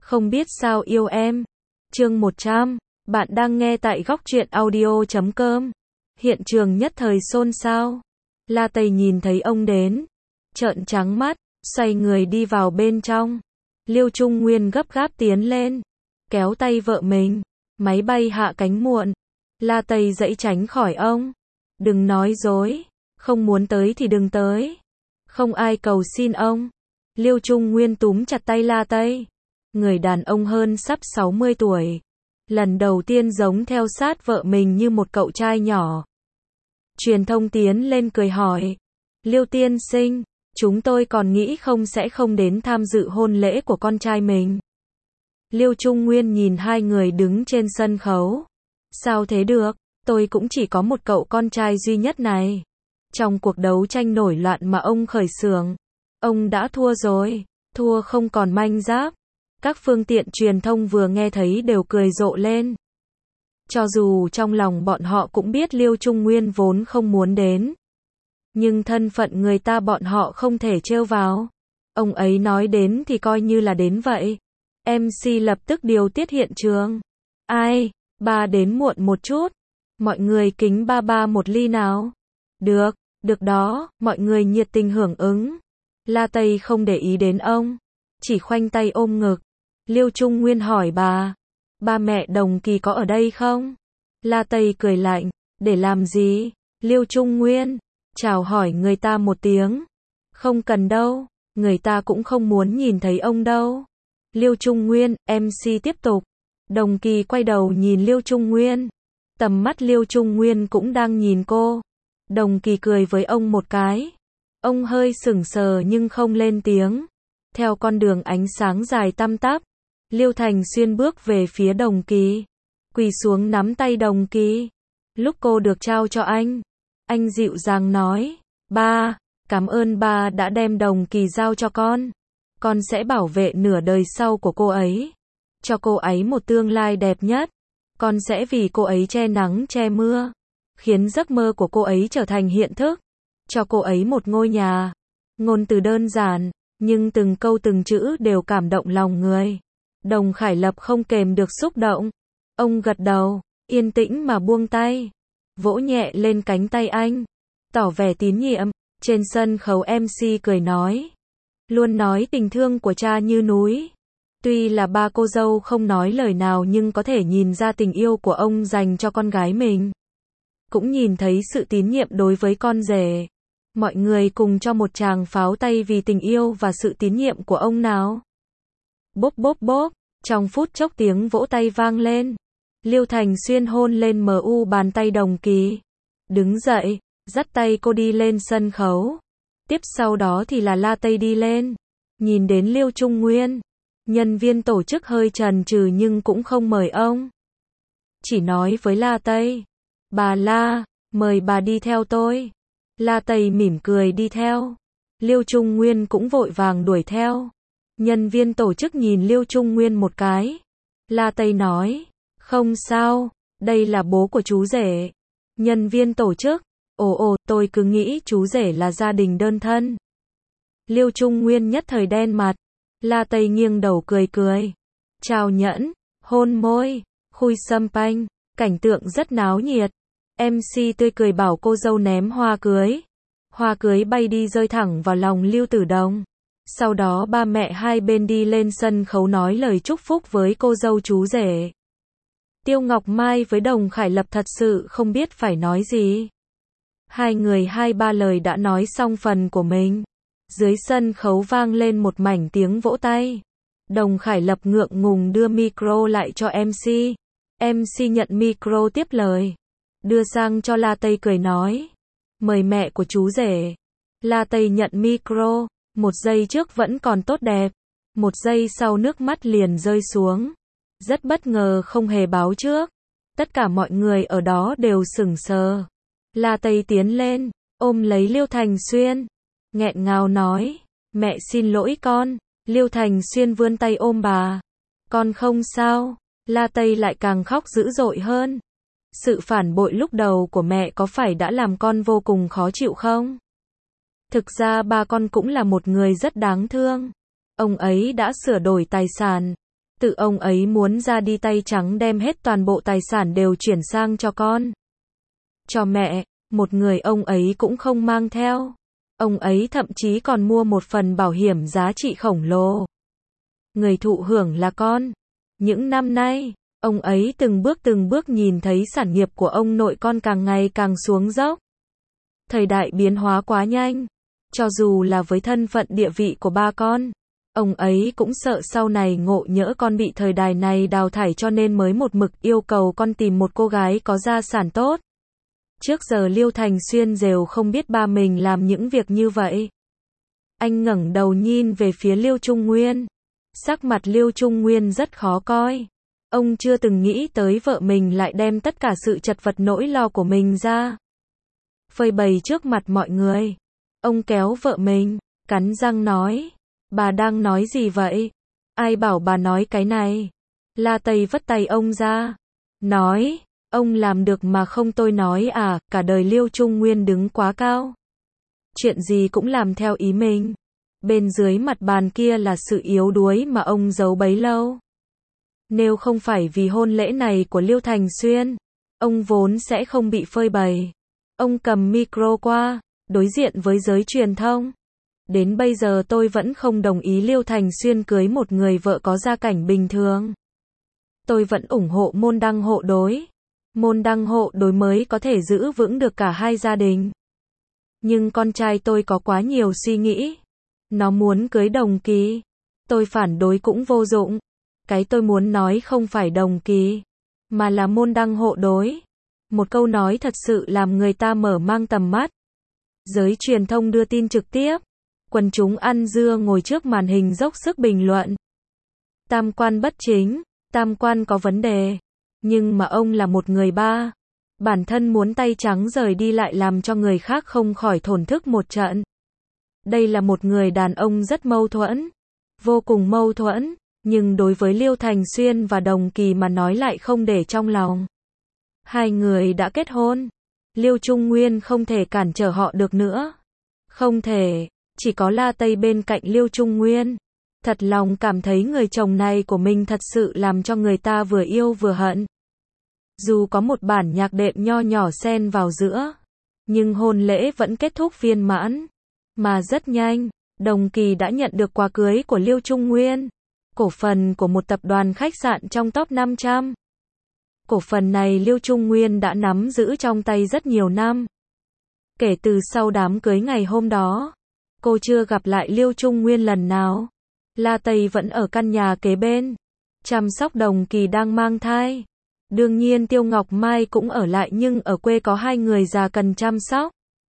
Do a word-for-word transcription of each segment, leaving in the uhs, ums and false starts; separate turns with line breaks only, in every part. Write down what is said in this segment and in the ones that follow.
Không biết sao yêu em. Chương một trăm. Bạn đang nghe tại góc truyện audio chấm com. Hiện trường nhất thời xôn xao. La Tây nhìn thấy ông đến, trợn trắng mắt, xoay người đi vào bên trong. Liêu Trung Nguyên gấp gáp tiến lên, kéo tay vợ mình. Máy bay hạ cánh muộn. La Tây dãy tránh khỏi ông. Đừng nói dối, không muốn tới thì đừng tới. Không ai cầu xin ông. Liêu Trung Nguyên túm chặt tay La Tây. Người đàn ông hơn sắp sáu mươi tuổi. Lần đầu tiên giống theo sát vợ mình như một cậu trai nhỏ. Truyền thông tiến lên cười hỏi. Liêu tiên sinh, chúng tôi còn nghĩ không sẽ không đến tham dự hôn lễ của con trai mình. Liêu Trung Nguyên nhìn hai người đứng trên sân khấu. Sao thế được, tôi cũng chỉ có một cậu con trai duy nhất này. Trong cuộc đấu tranh nổi loạn mà ông khởi xướng, ông đã thua rồi, thua không còn manh giáp. Các phương tiện truyền thông vừa nghe thấy đều cười rộ lên. Cho dù trong lòng bọn họ cũng biết Liêu Trung Nguyên vốn không muốn đến. Nhưng thân phận người ta bọn họ không thể trêu vào. Ông ấy nói đến thì coi như là đến vậy. em xê lập tức điều tiết hiện trường. Ai, ba đến muộn một chút. Mọi người kính ba ba một ly nào. Được, được đó, mọi người nhiệt tình hưởng ứng. La Tây không để ý đến ông, chỉ khoanh tay ôm ngực. Liêu Trung Nguyên hỏi bà, ba mẹ Đồng Kỳ có ở đây không? La Tây cười lạnh, để làm gì? Liêu Trung Nguyên, chào hỏi người ta một tiếng. Không cần đâu, người ta cũng không muốn nhìn thấy ông đâu. Liêu Trung Nguyên, em xê tiếp tục. Đồng Kỳ quay đầu nhìn Liêu Trung Nguyên. Tầm mắt Liêu Trung Nguyên cũng đang nhìn cô. Đồng Kỳ cười với ông một cái. Ông hơi sững sờ nhưng không lên tiếng. Theo con đường ánh sáng dài tăm tắp, Liêu Thành Xuyên bước về phía Đồng Kỳ, quỳ xuống nắm tay Đồng Kỳ. Lúc cô được trao cho anh, anh dịu dàng nói, ba, cảm ơn ba đã đem Đồng Kỳ giao cho con. Con sẽ bảo vệ nửa đời sau của cô ấy, cho cô ấy một tương lai đẹp nhất. Con sẽ vì cô ấy che nắng che mưa, khiến giấc mơ của cô ấy trở thành hiện thức. Cho cô ấy một ngôi nhà. Ngôn từ đơn giản, nhưng từng câu từng chữ đều cảm động lòng người. Đồng Khải Lập không kềm được xúc động. Ông gật đầu, yên tĩnh mà buông tay, vỗ nhẹ lên cánh tay anh, tỏ vẻ tín nhiệm. Trên sân khấu em xê cười nói, luôn nói tình thương của cha như núi. Tuy là ba cô dâu không nói lời nào nhưng có thể nhìn ra tình yêu của ông dành cho con gái mình. Cũng nhìn thấy sự tín nhiệm đối với con rể. Mọi người cùng cho một tràng pháo tay vì tình yêu và sự tín nhiệm của ông nào. Bốp bốp bốp, trong phút chốc tiếng vỗ tay vang lên. Liêu Thành Xuyên hôn lên mờ u bàn tay Đồng Kỳ. Đứng dậy, dắt tay cô đi lên sân khấu. Tiếp sau đó thì là La Tây đi lên. Nhìn đến Liêu Trung Nguyên, nhân viên tổ chức hơi chần chừ nhưng cũng không mời ông. Chỉ nói với La Tây, bà La, mời bà đi theo tôi. La Tây mỉm cười đi theo. Liêu Trung Nguyên cũng vội vàng đuổi theo. Nhân viên tổ chức nhìn Liêu Trung Nguyên một cái. La Tây nói, không sao, đây là bố của chú rể. Nhân viên tổ chức, ồ ồ, tôi cứ nghĩ chú rể là gia đình đơn thân. Liêu Trung Nguyên nhất thời đen mặt. La Tây nghiêng đầu cười cười. Chào nhẫn, hôn môi, khui sâm panh, cảnh tượng rất náo nhiệt. em xê tươi cười bảo cô dâu ném hoa cưới. Hoa cưới bay đi rơi thẳng vào lòng Lưu Tử Đồng. Sau đó ba mẹ hai bên đi lên sân khấu nói lời chúc phúc với cô dâu chú rể. Tiêu Ngọc Mai với Đồng Khải Lập thật sự không biết phải nói gì. Hai người hai ba lời đã nói xong phần của mình. Dưới sân khấu vang lên một mảnh tiếng vỗ tay. Đồng Khải Lập ngượng ngùng đưa micro lại cho em xê. em xê nhận micro tiếp lời. Đưa sang cho La Tây cười nói, mời mẹ của chú rể. La Tây nhận micro, một giây trước vẫn còn tốt đẹp, một giây sau nước mắt liền rơi xuống. Rất bất ngờ không hề báo trước. Tất cả mọi người ở đó đều sững sờ. La Tây tiến lên, ôm lấy Liêu Thành Xuyên, nghẹn ngào nói, mẹ xin lỗi con. Liêu Thành Xuyên vươn tay ôm bà. Con không sao. La Tây lại càng khóc dữ dội hơn. Sự phản bội lúc đầu của mẹ có phải đã làm con vô cùng khó chịu không? Thực ra ba con cũng là một người rất đáng thương. Ông ấy đã sửa đổi tài sản. Tự ông ấy muốn ra đi tay trắng đem hết toàn bộ tài sản đều chuyển sang cho con. Cho mẹ, một người ông ấy cũng không mang theo. Ông ấy thậm chí còn mua một phần bảo hiểm giá trị khổng lồ. Người thụ hưởng là con. Những năm nay, ông ấy từng bước từng bước nhìn thấy sản nghiệp của ông nội con càng ngày càng xuống dốc. Thời đại biến hóa quá nhanh. Cho dù là với thân phận địa vị của ba con, ông ấy cũng sợ sau này ngộ nhỡ con bị thời đại này đào thải cho nên mới một mực yêu cầu con tìm một cô gái có gia sản tốt. Trước giờ Liêu Thành Xuyên đều không biết ba mình làm những việc như vậy. Anh ngẩng đầu nhìn về phía Liêu Trung Nguyên. Sắc mặt Liêu Trung Nguyên rất khó coi. Ông chưa từng nghĩ tới vợ mình lại đem tất cả sự chật vật nỗi lo của mình ra phơi bày trước mặt mọi người. Ông kéo vợ mình, cắn răng nói, bà đang nói gì vậy? Ai bảo bà nói cái này? La Tây vất tay ông ra, nói, ông làm được mà không tôi nói à, cả đời Liêu Trung Nguyên đứng quá cao. Chuyện gì cũng làm theo ý mình. Bên dưới mặt bàn kia là sự yếu đuối mà ông giấu bấy lâu. Nếu không phải vì hôn lễ này của Liêu Thành Xuyên, ông vốn sẽ không bị phơi bày. Ông cầm micro qua, đối diện với giới truyền thông. Đến bây giờ tôi vẫn không đồng ý Liêu Thành Xuyên cưới một người vợ có gia cảnh bình thường. Tôi vẫn ủng hộ môn đăng hộ đối. Môn đăng hộ đối mới có thể giữ vững được cả hai gia đình. Nhưng con trai tôi có quá nhiều suy nghĩ. Nó muốn cưới Đồng Kỳ. Tôi phản đối cũng vô dụng. Cái tôi muốn nói không phải Đồng Kỳ, mà là môn đăng hộ đối. Một câu nói thật sự làm người ta mở mang tầm mắt. Giới truyền thông đưa tin trực tiếp. Quần chúng ăn dưa ngồi trước màn hình dốc sức bình luận. Tam quan bất chính, tam quan có vấn đề. Nhưng mà ông là một người ba. Bản thân muốn tay trắng rời đi lại làm cho người khác không khỏi thổn thức một trận. Đây là một người đàn ông rất mâu thuẫn. Vô cùng mâu thuẫn. Nhưng đối với Liêu Thành Xuyên và Đồng Kỳ mà nói lại không để trong lòng. Hai người đã kết hôn. Liêu Trung Nguyên không thể cản trở họ được nữa. Không thể. Chỉ có La Tây bên cạnh Liêu Trung Nguyên. Thật lòng cảm thấy người chồng này của mình thật sự làm cho người ta vừa yêu vừa hận. Dù có một bản nhạc đệm nho nhỏ xen vào giữa, nhưng hôn lễ vẫn kết thúc viên mãn. Mà rất nhanh, Đồng Kỳ đã nhận được quà cưới của Liêu Trung Nguyên. Cổ phần của một tập đoàn khách sạn trong top năm trăm. Cổ phần này Liêu Trung Nguyên đã nắm giữ trong tay rất nhiều năm. Kể từ sau đám cưới ngày hôm đó, cô chưa gặp lại Liêu Trung Nguyên lần nào. La Tây vẫn ở căn nhà kế bên, chăm sóc Đồng Kỳ đang mang thai. Đương nhiên Tiêu Ngọc Mai cũng ở lại nhưng ở quê có hai người già cần chăm sóc.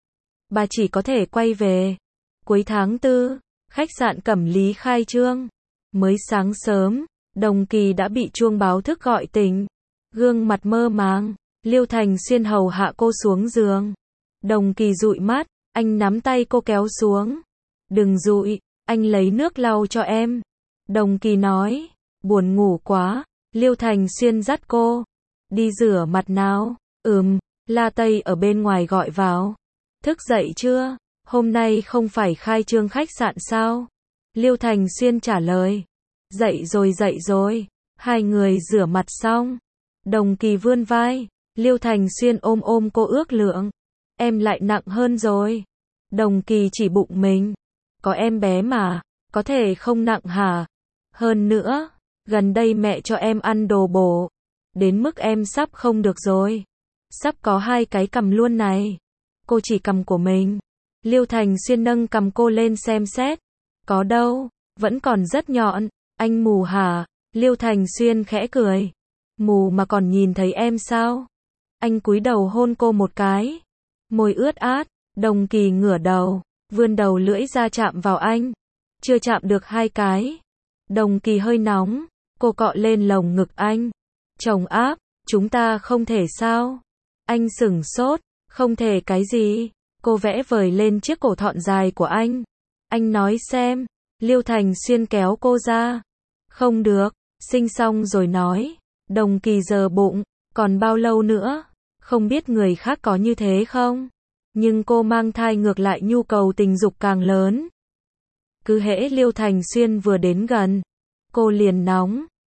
Bà chỉ có thể quay về. Cuối tháng tư, khách sạn Cẩm Lý khai trương. Mới sáng sớm, Đồng Kỳ đã bị chuông báo thức gọi tỉnh. Gương mặt mơ màng, Liêu Thành Xuyên hầu hạ cô xuống giường. Đồng Kỳ dụi mắt, anh nắm tay cô kéo xuống. Đừng dụi, anh lấy nước lau cho em. Đồng Kỳ nói, buồn ngủ quá. Liêu Thành Xuyên dắt cô. Đi rửa mặt nào. Ừm, La Tây ở bên ngoài gọi vào. Thức dậy chưa? Hôm nay không phải khai trương khách sạn sao? Liêu Thành Xuyên trả lời. Dậy rồi dậy rồi. Hai người rửa mặt xong. Đồng Kỳ vươn vai. Liêu Thành Xuyên ôm ôm cô ước lượng. Em lại nặng hơn rồi. Đồng Kỳ chỉ bụng mình. Có em bé mà, có thể không nặng hả? Hơn nữa, gần đây mẹ cho em ăn đồ bổ. Đến mức em sắp không được rồi. Sắp có hai cái cằm luôn này. Cô chỉ cằm của mình. Liêu Thành Xuyên nâng cằm cô lên xem xét. Có đâu, vẫn còn rất nhọn. Anh mù hả? Liêu Thành Xuyên khẽ cười. Mù mà còn nhìn thấy em sao? Anh cúi đầu hôn cô một cái. Môi ướt át. Đồng Kỳ ngửa đầu, vươn đầu lưỡi ra chạm vào anh. Chưa chạm được hai cái. Đồng Kỳ hơi nóng. Cô cọ lên lồng ngực anh. Chồng áp, chúng ta không thể sao? Anh sửng sốt. Không thể cái gì? Cô vẽ vời lên chiếc cổ thon dài của anh. Anh nói xem. Liêu Thành Xuyên kéo cô ra. Không được, sinh xong rồi nói. Đồng Kỳ giờ bụng, còn bao lâu nữa? Không biết người khác có như thế không? Nhưng cô mang thai ngược lại nhu cầu tình dục càng lớn. Cứ hễ Liêu Thành Xuyên vừa đến gần, cô liền nóng.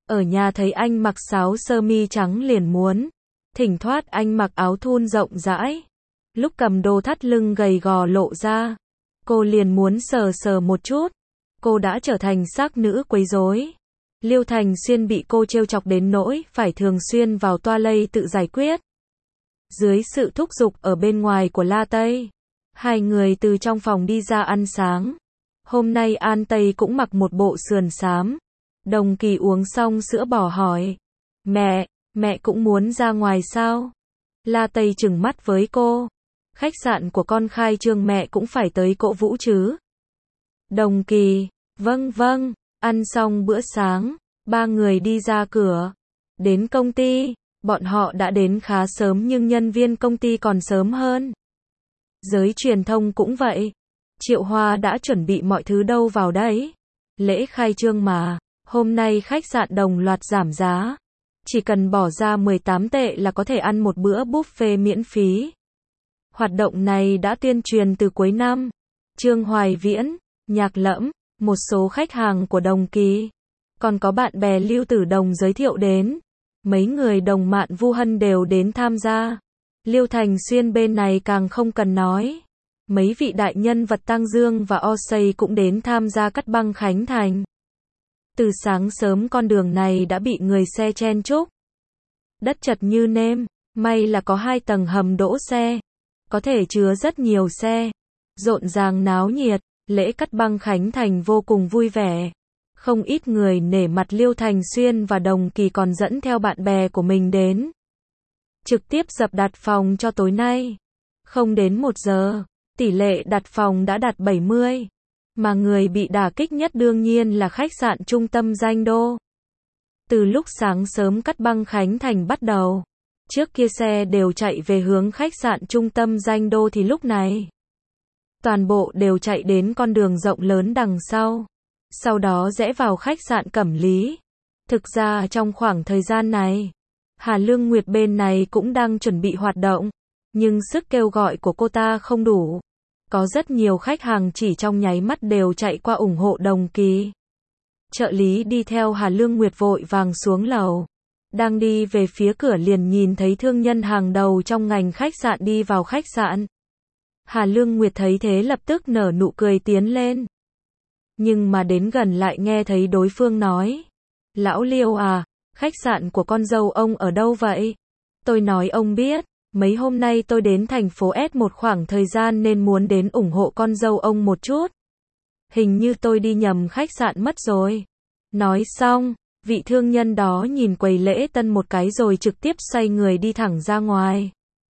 Ở nhà thấy anh mặc sáo sơ mi trắng liền muốn. Thỉnh thoát anh mặc áo thun rộng rãi. Lúc cầm đồ thắt lưng gầy gò lộ ra, cô liền muốn sờ sờ một chút. Cô đã trở thành xác nữ quấy rối. Liêu Thành Xuyên bị cô trêu chọc đến nỗi phải thường xuyên vào toilet tự giải quyết. Dưới sự thúc giục ở bên ngoài của La Tây, hai người từ trong phòng đi ra ăn sáng. Hôm nay An Tây cũng mặc một bộ sườn xám. Đồng Kỳ uống xong sữa bò hỏi. Mẹ, mẹ cũng muốn ra ngoài sao? La Tây trừng mắt với cô. Khách sạn của con khai trương mẹ cũng phải tới cổ vũ chứ. Đồng Kỳ, vâng vâng, ăn xong bữa sáng, ba người đi ra cửa. Đến công ty, bọn họ đã đến khá sớm nhưng nhân viên công ty còn sớm hơn. Giới truyền thông cũng vậy. Triệu Hoa đã chuẩn bị mọi thứ đâu vào đấy. Lễ khai trương mà, hôm nay khách sạn đồng loạt giảm giá. Chỉ cần bỏ ra mười tám tệ là có thể ăn một bữa buffet miễn phí. Hoạt động này đã tuyên truyền từ cuối năm. Trương Hoài Viễn, Nhạc Lẫm, một số khách hàng của Đồng Kỳ, còn có bạn bè Lưu Tử Đồng giới thiệu đến. Mấy người Đồng Mạn Vu Hân đều đến tham gia. Liêu Thành Xuyên bên này càng không cần nói. Mấy vị đại nhân vật Tăng Dương và Osei cũng đến tham gia cắt băng khánh thành. Từ sáng sớm con đường này đã bị người xe chen chúc. Đất chật như nêm, may là có hai tầng hầm đỗ xe. Có thể chứa rất nhiều xe. Rộn ràng náo nhiệt, lễ cắt băng khánh thành vô cùng vui vẻ. Không ít người nể mặt Liêu Thành Xuyên và Đồng Kỳ còn dẫn theo bạn bè của mình đến. Trực tiếp dập đặt phòng cho tối nay. Không đến một giờ, tỷ lệ đặt phòng đã đạt bảy mươi. Mà người bị đả kích nhất đương nhiên là khách sạn trung tâm Danh Đô. Từ lúc sáng sớm cắt băng khánh thành bắt đầu, trước kia xe đều chạy về hướng khách sạn trung tâm Danh Đô thì lúc này toàn bộ đều chạy đến con đường rộng lớn đằng sau. Sau đó rẽ vào khách sạn Cẩm Lý. Thực ra trong khoảng thời gian này, Hà Lương Nguyệt bên này cũng đang chuẩn bị hoạt động. Nhưng sức kêu gọi của cô ta không đủ. Có rất nhiều khách hàng chỉ trong nháy mắt đều chạy qua ủng hộ Đồng Kỳ. Trợ lý đi theo Hà Lương Nguyệt vội vàng xuống lầu. Đang đi về phía cửa liền nhìn thấy thương nhân hàng đầu trong ngành khách sạn đi vào khách sạn. Hà Lương Nguyệt thấy thế lập tức nở nụ cười tiến lên. Nhưng mà đến gần lại nghe thấy đối phương nói. Lão Liêu à, khách sạn của con dâu ông ở đâu vậy? Tôi nói ông biết, mấy hôm nay tôi đến thành phố S một khoảng thời gian nên muốn đến ủng hộ con dâu ông một chút. Hình như tôi đi nhầm khách sạn mất rồi. Nói xong, vị thương nhân đó nhìn quầy lễ tân một cái rồi trực tiếp xoay người đi thẳng ra ngoài.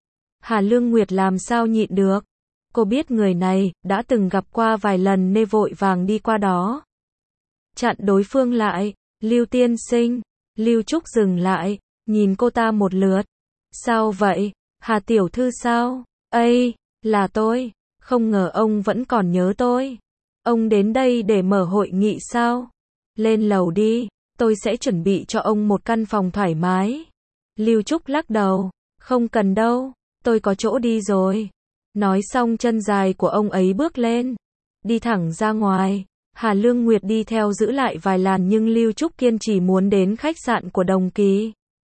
Hà Lương Nguyệt làm sao nhịn được. Cô biết người này, đã từng gặp qua vài lần nên vội vàng đi qua đó. Chặn đối phương lại. Lưu tiên sinh. Lưu Trúc dừng lại, nhìn cô ta một lượt. Sao vậy? Hà tiểu thư sao? Ây, là tôi. Không ngờ ông vẫn còn nhớ tôi. Ông đến đây để mở hội nghị sao? Lên lầu đi, tôi sẽ chuẩn bị cho ông một căn phòng thoải mái. Lưu Trúc lắc đầu. Không cần đâu, tôi có chỗ đi rồi. Nói xong chân dài của ông ấy bước lên. Đi thẳng ra ngoài. Hà Lương Nguyệt đi theo giữ lại vài làn nhưng Lưu Trúc kiên trì muốn đến khách sạn của Đồng Kỳ.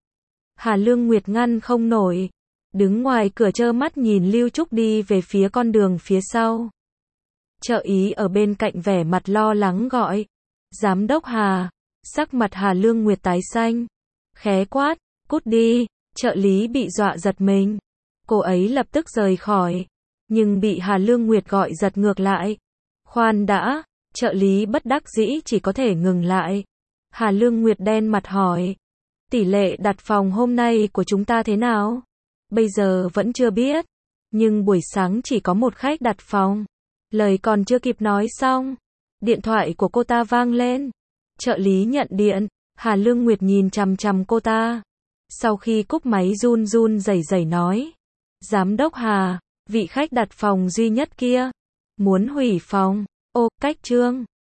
Hà Lương Nguyệt ngăn không nổi. Đứng ngoài cửa trơ mắt nhìn Lưu Trúc đi về phía con đường phía sau. Trợ ý ở bên cạnh vẻ mặt lo lắng gọi. Giám đốc Hà. Sắc mặt Hà Lương Nguyệt tái xanh. Khé quát, cút đi. Trợ lý bị dọa giật mình. Cô ấy lập tức rời khỏi. Nhưng bị Hà Lương Nguyệt gọi giật ngược lại. Khoan đã. Trợ lý bất đắc dĩ chỉ có thể ngừng lại. Hà Lương Nguyệt đen mặt hỏi. Tỷ lệ đặt phòng hôm nay của chúng ta thế nào? Bây giờ vẫn chưa biết. Nhưng buổi sáng chỉ có một khách đặt phòng. Lời còn chưa kịp nói xong. Điện thoại của cô ta vang lên. Trợ lý nhận điện. Hà Lương Nguyệt nhìn chằm chằm cô ta. Sau khi cúp máy run run rẩy rẩy nói. Giám đốc Hà, vị khách đặt phòng duy nhất kia. Muốn hủy phòng. Ô, cách trương.